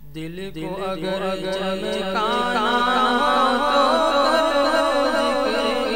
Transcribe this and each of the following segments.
دل کو اگر چمکانا ہو تو کرو ذکر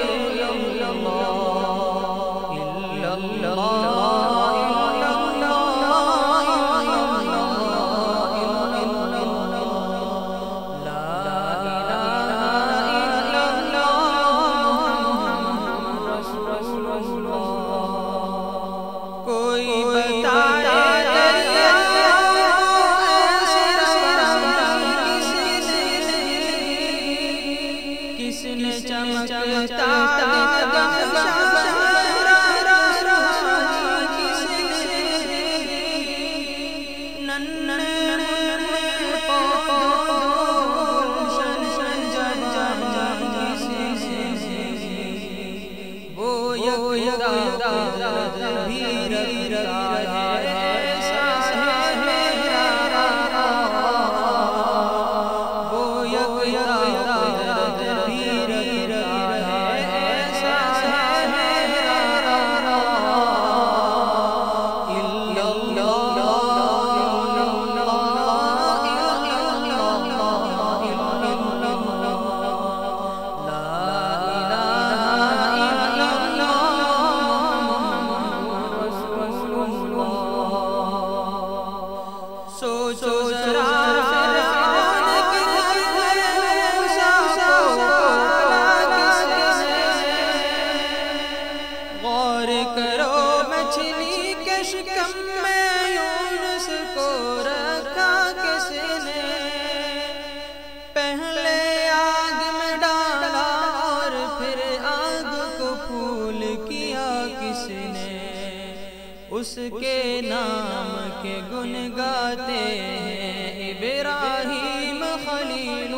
اس کے نام کے گن گاتے ہیں ابراہیم خلیل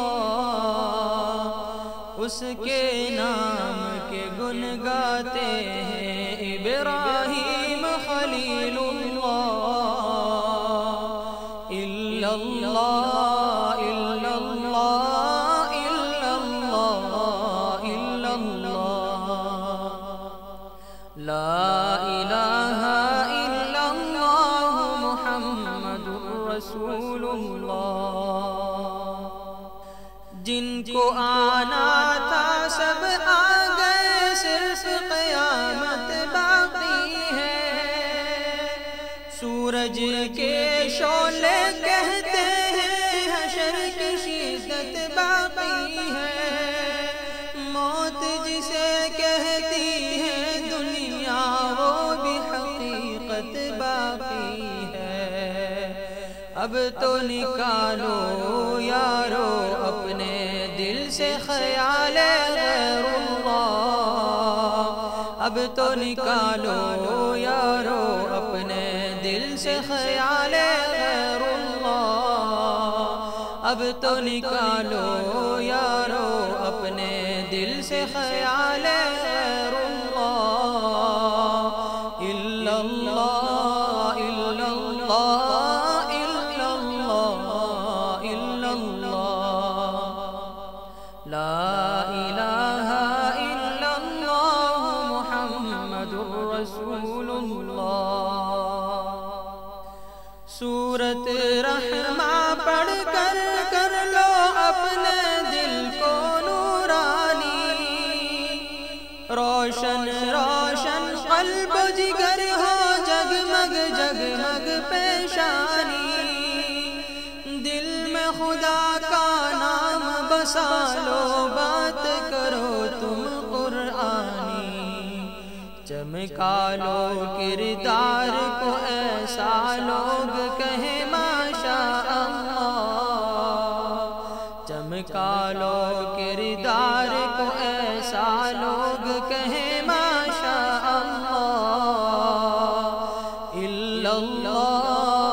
اللہ، اس کے نام کے گن گاتے ہیں ابراہیم خلیل اللہ، الا اللہ الا اللہ الا اللہ الا اللہ، لا رسول اللہ۔ جن کو آنا تھا سب آ گئے، صرف قیامت باقی ہے۔ سورج کے شعلے کہتے ہیں حشر کی شدت باقی ہے۔ موت جسے کہتی ہے دنیا وہ بھی حقیقت باقی ہے۔ اب تو نکالو یارو اپنے دل سے خیال غیر اللہ، اب تو نکالو یارو اپنے دل سے خیال غیر اللہ، اب تو نکالو یارو اپنے دل سے خیال غیر اللہ، الا اللہ الا اللہ لا الہ الا اللہ محمد رسول اللہ۔ سورت رحمہ پڑھ کر لو اپنے دل کو نورانی، روشن روشن قلب و جگر ہو جگمگ جگمگ پیشانی، دل میں خدا کا نام بسا لو، بات کرو تم قرآنی، چمکا لو کردار کو ایسا لوگ کہیں ماشاء اللہ، چمکا لو کردار کو ایسا لوگ کہیں ماشاء اللہ، الا اللہ